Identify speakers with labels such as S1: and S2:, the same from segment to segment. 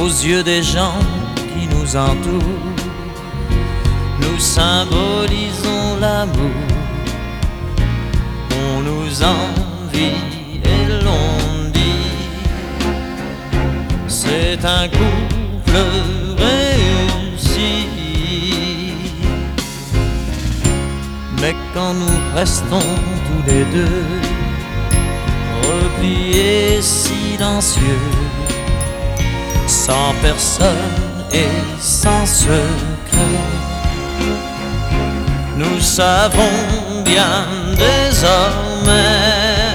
S1: aux yeux des gens qui nous entourent. Nous symbolisons l'amour, on nous envie et l'on dit c'est un couple réussi. Mais quand nous restons tous les deux, repliés silencieux, sans personne et sans secret, nous savons bien désormais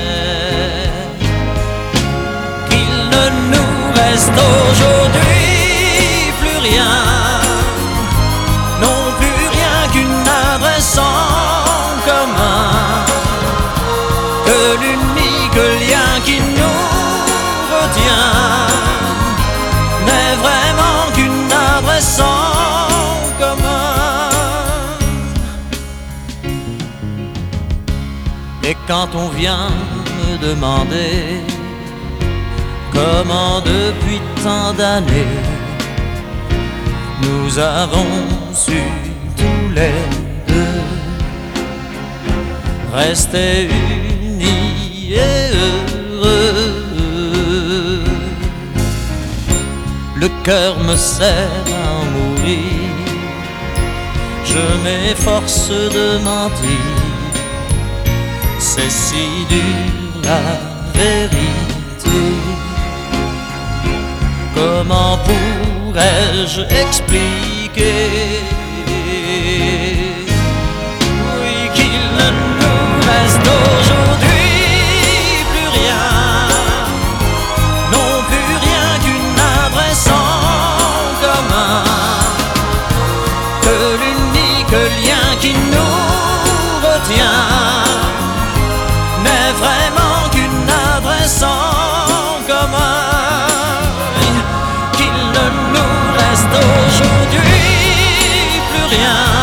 S1: qu'il ne nous reste aujourd'hui plus rien, non plus rien qu'une adresse en commun, que l'unique lien qui nous retient n'est vraiment qu'une adresse en commun. Et quand on vient me demander comment depuis tant d'années nous avons su tous les deux rester unis et heureux, le cœur me sert à en mourir, je m'efforce de mentir, c'est si dur la vérité. Comment pourrais-je expliquer, oui, qu'il ne nous reste aujourd'hui plus rien, non plus rien qu'une adresse en commun, que l'unique lien qui nous retient n'est vraiment qu'une adresse en commun, qu'il ne nous reste aujourd'hui plus rien.